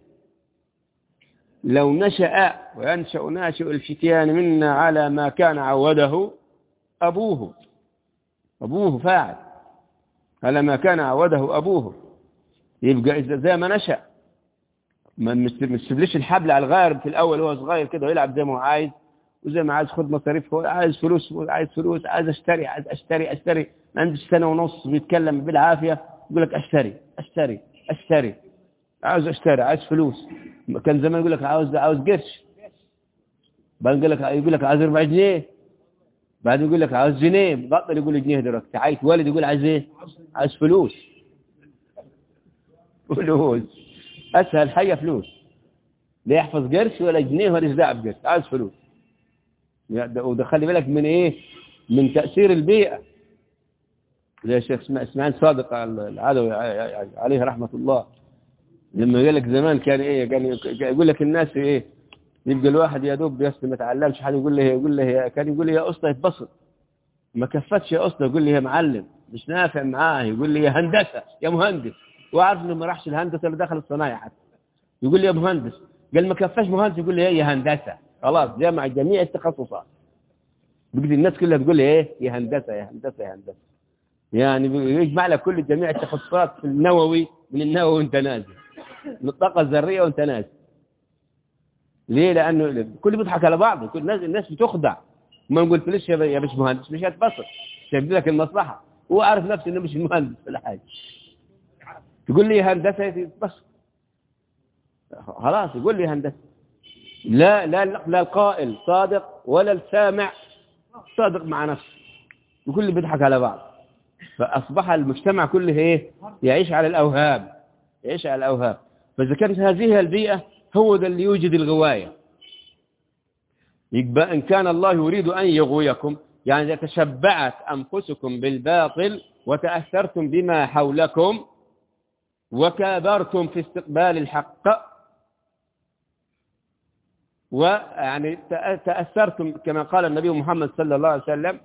لو نشأ وينشأ ناشئ الفتيان منا على ما كان عوده أبوه أبوه فاعل على ما كان عوده أبوه، يبقى إذا زي ما نشأ ما مستبلش الحبل على الغارب في الأول وهو صغير كده ويلعب زي ما هو عايز، وزي ما عايز خد مصاريف، عايز فلوس عايز فلوس عايز اشتري عايز اشتري اشتري عندي سنة ونص بيتكلم بالعافية يقول لك اشتري اشتري اشتري عاوز اشتري عايز فلوس. كان زمان يقول لك عاوز عاوز قرش، بعدين يقول لك يقول لك عايز ربع جنيه، بعدين يقول لك عاوز جنيه، بطل يقول جنيه دلوقتي. عايز والد يقول عايز ايه؟ عايز فلوس. فلوس اسهل حاجه فلوس، لا يحفظ قرش ولا جنيه ولا داعي بقرش، عايز فلوس. وده خلي بالك من ايه؟ من تاثير البيئه. زي الشيخ اسماعيل صادق العدوي عليه رحمه الله، لما قال لك زمان كان ايه؟ كان يقول لك الناس ايه؟ يبقى الواحد يا دوب بس ما تعلمش حد يقول له يقول له كان يقول لي يا اسطى يتبسط، ما كفتش يا اسطى يقول لي يا معلم، مش نافع معاه يقول لي يا هندسه يا مهندس، وعارف انه ما راحش الهندسه اللي دخل الصنايع حتى يقول لي يا مهندس، قال ما كفاش مهندس يقول لي يا هندسه، خلاص جمع جميع التخصصات. بقيت الناس كلها تقول لي ايه؟ يا هندسه يا هندسه يا هندسه، يعني يجمع لك كل جميع التخصصات في النووي، من النووي وانت نازل، من الطاقه الذريه وانت نازل. ليه؟ لانه كل بيضحك على بعضه، كل الناس الناس بتخدع. ما قلت ليش يا باش مهندس مش هتبسط، شايف لك المصلحه، هو عارف نفسه انه مش مهندس ولا حاجه، تقول لي هندسه بس خلاص يقول لي هندسه. لا لا لا القائل صادق ولا السامع صادق مع نفسه، وكل اللي بيضحك على بعض. فاصبح المجتمع كله ايه؟ يعيش على الاوهام، يعيش على الاوهام. فاذا كانت هذه البيئه هو ده اللي يوجد الغوايه. يبقى إن كان الله يريد أن يغويكم، يعني إذا تشبعت أنفسكم بالباطل وتأثرتم بما حولكم وكابرتم في استقبال الحق، ويعني تأثرتم كما قال النبي محمد صلى الله عليه وسلم: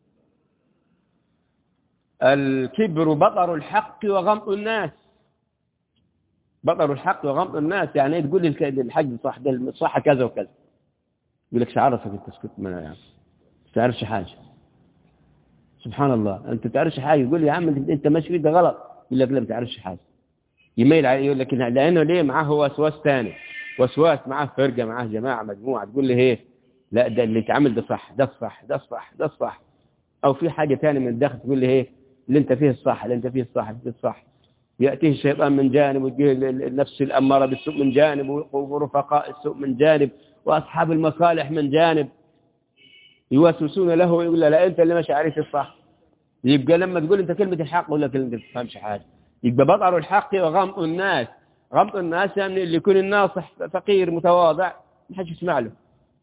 الكبر بطر الحق وغمط الناس. بطر الحق وغمط الناس يعني ايه؟ تقول لي الحج صح، ده صح كذا وكذا، يقول لك ايش عرفك انت؟ اسكت، ما يعني ما تعرفش حاجه. سبحان الله، انت ما تعرفش حاجه، يقول لي يا عم انت ماشي ده غلط، يقول لك لا ما تعرفش حاجه، يميل عليه، يقول لك لانه ليه معاه وسواس ثاني، وسواس معاه فرقه، معاه جماعه، مجموعه، تقول لي ايه؟ لا ده اللي اتعمل ده صح، ده الصح، ده الصح، ده الصح. او في حاجه ثانيه من الداخل تقول لي ايه؟ اللي انت فيه الصح، اللي انت فيه الصح، اللي فيه الصح. يأتيه الشيطان من جانب، ويجيه النفس الأمارة بالسوء من جانب، ورفقاء السوء من جانب، وأصحاب المصالح من جانب، يوسوسون له ويقول له لا أنت اللي ماشي عليك الصح. يبقى لما تقول أنت كلمة الحق ولا كلمة ما تفهمش حاجة، يبقى بطر الحق وغمط الناس. غمط الناس يعني اللي يكون الناصح فقير متواضع ما حدش يسمع له،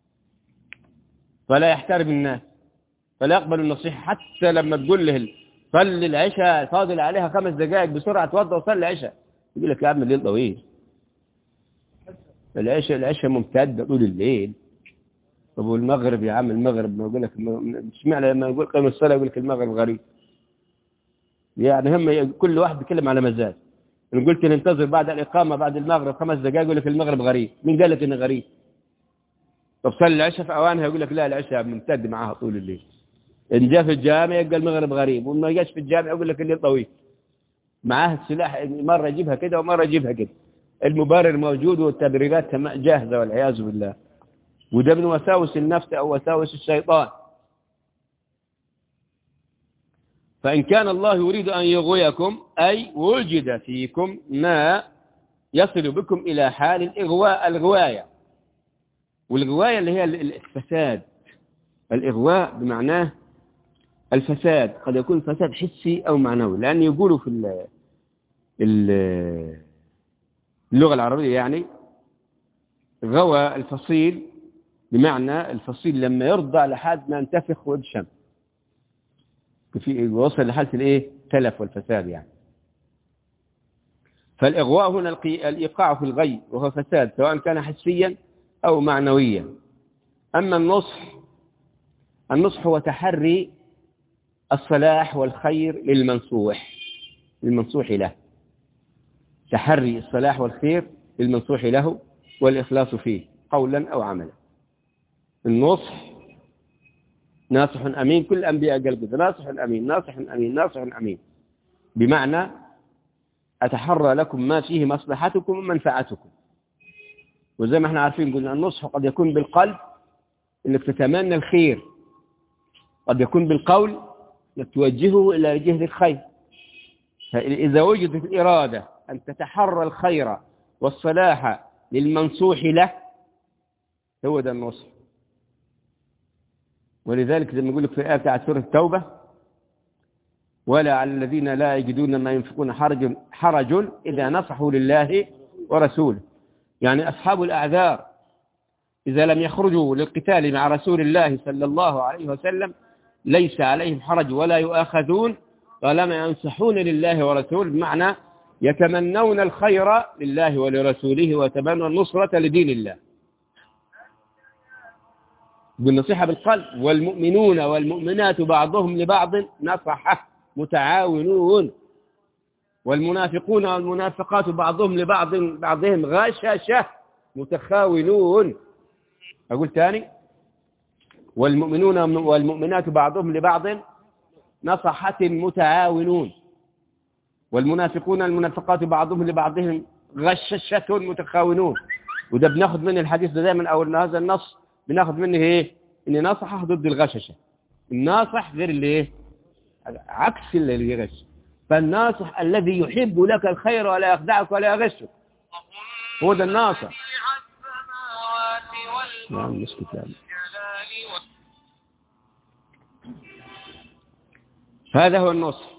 فلا يحترم الناس، فلا يقبل النصيحة. حتى لما تقول له صلي العشاء، فاضل عليها خمس دقائق بسرعة توضى وصلي العشاء، يقول لك يا عم الليل طويل، العشاء العشاء ممتدة طول الليل. طب والمغرب يا عم؟ المغرب ما يقول لك، اشمعنى لما يقول قيم الصلاة يقول لك المغرب غريب؟ يعني هم كل واحد بيتكلم على مزاج. إن قلت ننتظر بعد الإقامة بعد المغرب خمس دقائق يقول لك المغرب غريب، مين قال لك إنه غريب؟ طب صلي العشاء في أوانها يقول لك لا العشاء ممتد معاها طول الليل. إن جاء في الجامع يقول المغرب غريب، وما جاش في الجامع يقول لك الليل طويل. معاه السلاح، مرة يجيبها كده ومرة يجيبها كده. المبرر موجود والتبريرات جاهزة والعياذ بالله. وده من وساوس النفس أو وساوس الشيطان. فإن كان الله يريد أن يغويكم أي وجد فيكم ما يصل بكم إلى حال الإغواء، الغواية. والغواية اللي هي الفساد. الإغواء بمعناه الفساد، قد يكون فساد حسي أو معنوي، لأن يقولوا في اللغة العربية يعني غوى الفصيل، بمعنى الفصيل لما يرضع لحد ما ينتفخ ويبشم، في وصل لحالة الايه؟ تلف والفساد يعني. فالإغواء هنا الإيقاع في الغي، وهو فساد سواء كان حسيا أو معنويا. أما النصح، النصح هو تحري الصلاح والخير للمنصوح، للمنصوح له، تحري الصلاح والخير للمنصوح له والإخلاص فيه قولا أو عملا. النصح ناصح أمين، كل الأنبياء قال كده، ناصح أمين، ناصح أمين، ناصح أمين، بمعنى أتحرى لكم ما فيه مصلحتكم ومنفعتكم. وزي ما احنا عارفين قلنا النصح قد يكون بالقلب انك تتمنى الخير، قد يكون بالقول انك توجهه الى جهة الخير. فإذا وجدت الإرادة أن تتحرى الخير والصلاح للمنصوح له هو ده النصح. ولذلك زي ما يقول لك في الآية بتاعت سورة التوبة: ولا على الذين لا يجدون ما ينفقون حرج حرج إذا نصحوا لله ورسوله. يعني أصحاب الأعذار إذا لم يخرجوا للقتال مع رسول الله صلى الله عليه وسلم ليس عليهم حرج ولا يؤاخذون طالما ينصحون لله ورسوله، بمعنى يتمنون الخير لله ولرسوله ويتمنون النصرة لدين الله بالنصيحة بالقلب. والمؤمنون والمؤمنات بعضهم لبعض نصحة متعاونون، والمنافقون والمنافقات بعضهم لبعض بعضهم غششة متخاونون. أقول تاني: والمؤمنون والمؤمنات بعضهم لبعض نصحة متعاونون، والمنافقون والمنافقات بعضهم لبعضهم غششة متخاونون. وده بناخد من الحديث ده دائما، أو هذا النص بناخد منه ايه؟ ان ناصحه ضد الغششه. الناصح غير اللي ايه؟ عكس اللي يغش. فالناصح الذي يحب لك الخير ولا يخدعك ولا يغشك، هو ده الناصح. نعم مش كتاب. هذا هو النصح.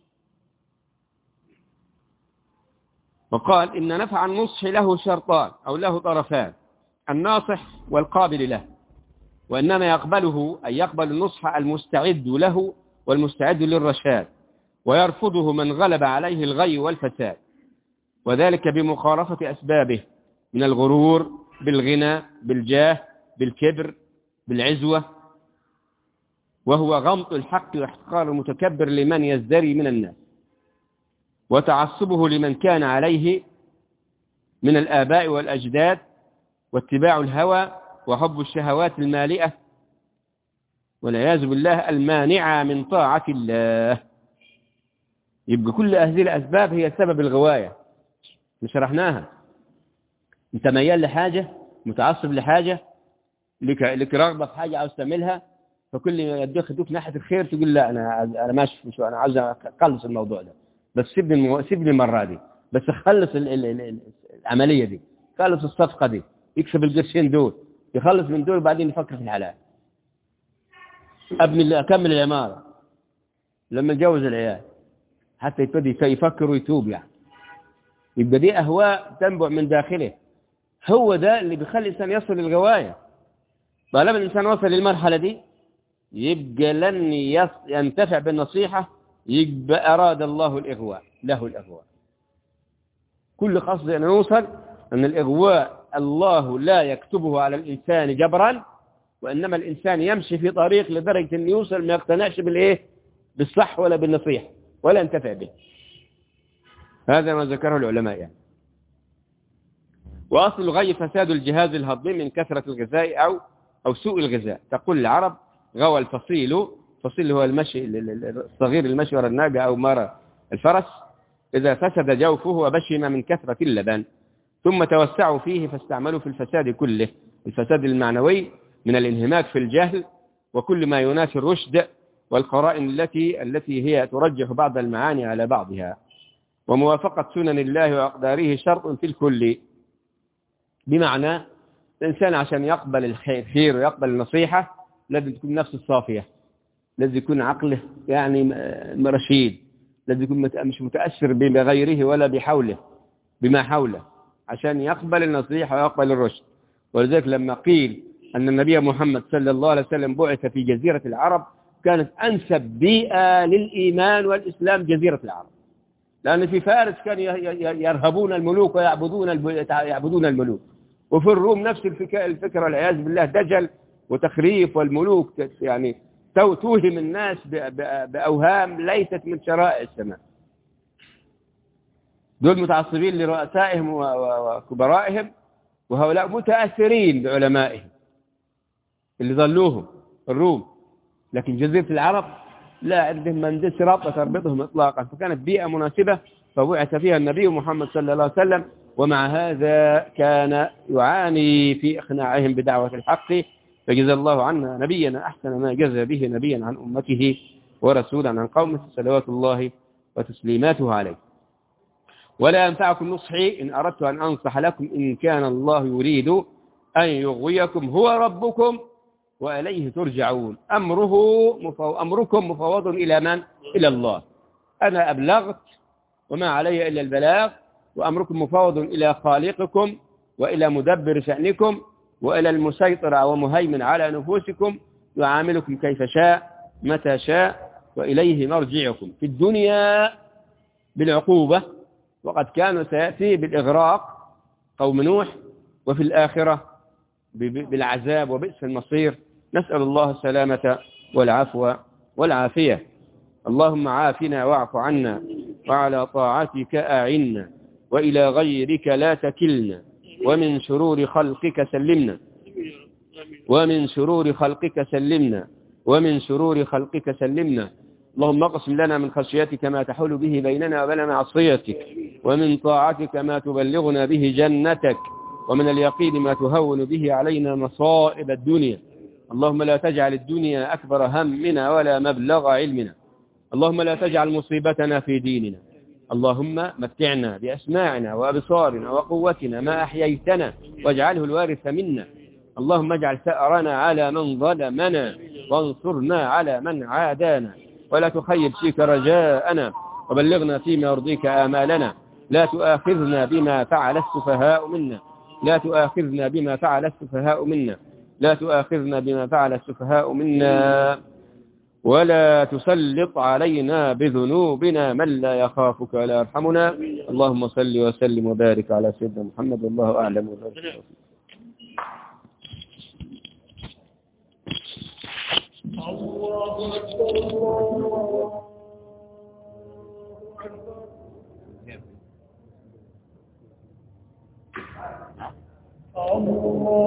وقال إن نفع النصح له شرطان أو له طرفان: الناصح والقابل له، وإنما يقبله أي يقبل النصح المستعد له والمستعد للرشاد، ويرفضه من غلب عليه الغي والفساد، وذلك بمخالفة أسبابه من الغرور بالغنى، بالجاه، بالكبر، بالعزوة، وهو غمط الحق واحتقار المتكبر لمن يزدري من الناس، وتعصبه لمن كان عليه من الآباء والأجداد، واتباع الهوى وحب الشهوات المالئة والعياذ بالله المانعة من طاعة الله. يبقى كل هذه الأسباب هي سبب الغواية، شرحناها. انت ميال لحاجة، متعصب لحاجة، لك, لك رغبة في حاجة عاوز تعملها، فكل ما يدوك يدوك ناحية الخير تقول لا أنا أنا ماشي، شو أنا عاوز أخلص الموضوع ده، بس سيبني المو... سيبني المرة دي، بس أخلص ال... ال... ال... العملية دي، خلص الصفقة دي، يكسب القرشين دول، يخلص من دول وبعدين يفكر في الحلال. أبني أكمل العمارة لما يتجوز العيال حتى يبتدي يفكر ويتوب، يعني يبقى دي أهواء تنبع من داخله. هو ده اللي بيخلي الإنسان يصل للغواية. طالما الإنسان وصل للمرحلة دي يبقى لن ينتفع بالنصيحة، يبقى أراد الله الإغواء، له الإغواء. كل قصد أن نوصل أن الإغواء الله لا يكتبه على الإنسان جبرا، وإنما الإنسان يمشي في طريق لدرجة أن يوصل ما يقتنعش بالإيه؟ بالصح ولا بالنصيحة ولا ينتفع به. هذا ما ذكره العلماء يعني. وأصل الغي فساد الجهاز الهضمي من كثرة الغذاء أو أو سوء الغذاء. تقول العرب غوى الفصيل، فصيل هو المشي الصغير المشي وراء الناقة أو مرة الفرس، إذا فسد جوفه وبشم من كثرة اللبن، ثم توسعوا فيه فاستعملوا في الفساد كله، الفساد المعنوي من الانهماك في الجهل وكل ما ينافي الرشد والقرائن التي التي هي ترجح بعض المعاني على بعضها، وموافقة سنن الله وأقداره شرط في الكل. بمعنى الإنسان عشان يقبل الخير ويقبل النصيحة لازم تكون نفسه صافية، لازم يكون عقله يعني رشيد، لازم يكون مش متأثر بغيره ولا بحوله بما حوله عشان يقبل النصيحة ويقبل الرشد. ولذلك لما قيل أن النبي محمد صلى الله عليه وسلم بعث في جزيرة العرب، كانت أنسب بيئة للإيمان والإسلام جزيرة العرب، لأن في فارس كانوا يرهبون الملوك ويعبدون يعبدون الملوك، وفي الروم نفس الفكرة والعياذ بالله، دجل وتخريف، والملوك يعني توهم الناس بأوهام ليست من شرائع السماء. دول متعصبين لرؤسائهم وكبرائهم، وهؤلاء متأثرين بعلمائهم اللي ظلوهم الروم. لكن جزيرة العرب لا عندهم من رابطة تربطهم إطلاقا، فكانت بيئة مناسبة فبعث فيها النبي محمد صلى الله عليه وسلم، ومع هذا كان يعاني في إقناعهم بدعوة الحق، فجزى الله عنا نبينا أحسن ما جزى به نبيا عن أمته ورسولا عن قومه صلوات الله وتسليماته عليه. ولا ينفعكم نصحي إن أردت أن أنصح لكم إن كان الله يريد أن يغويكم هو ربكم وإليه ترجعون. أمره مفو... أمركم مفوض إلى من؟ إلى الله. أنا أبلغت وما علي إلا البلاغ، وأمركم مفوض إلى خالقكم وإلى مدبر شأنكم وإلى المسيطر ومهيمن على نفوسكم، يعاملكم كيف شاء متى شاء، وإليه مرجعكم في الدنيا بالعقوبة، وقد كانوا سيأتي بالإغراق قوم نوح، وفي الآخرة بالعذاب وبئس المصير. نسأل الله السلامة والعفو والعافية. اللهم عافنا واعف عنا، وعلى طاعتك أعنا، وإلى غيرك لا تكلنا، ومن شرور خلقك سلمنا ومن شرور خلقك سلمنا ومن شرور خلقك سلمنا. اللهم اقسم لنا من خشيتك ما تحول به بيننا وبين معصيتك، ومن طاعتك ما تبلغنا به جنتك، ومن اليقين ما تهون به علينا مصائب الدنيا. اللهم لا تجعل الدنيا أكبر همنا ولا مبلغ علمنا. اللهم لا تجعل مصيبتنا في ديننا. اللهم متعنا بأسماعنا وأبصارنا وقوتنا ما أحييتنا، واجعله الوارث منا. اللهم اجعل ثأرنا على من ظلمنا، وانصرنا على من عادانا، ولا تخيب فيك رجاءنا، وبلغنا فيما يرضيك آمالنا. لا تؤاخذنا بما فعل السفهاء منا لا تؤاخذنا بما فعل السفهاء منا لا تؤاخذنا بما فعل السفهاء منا ولا تسلط علينا بذنوبنا من لا يخافك ولا يرحمنا. اللهم صل وسلم وبارك على سيدنا محمد، والله أعلم. الله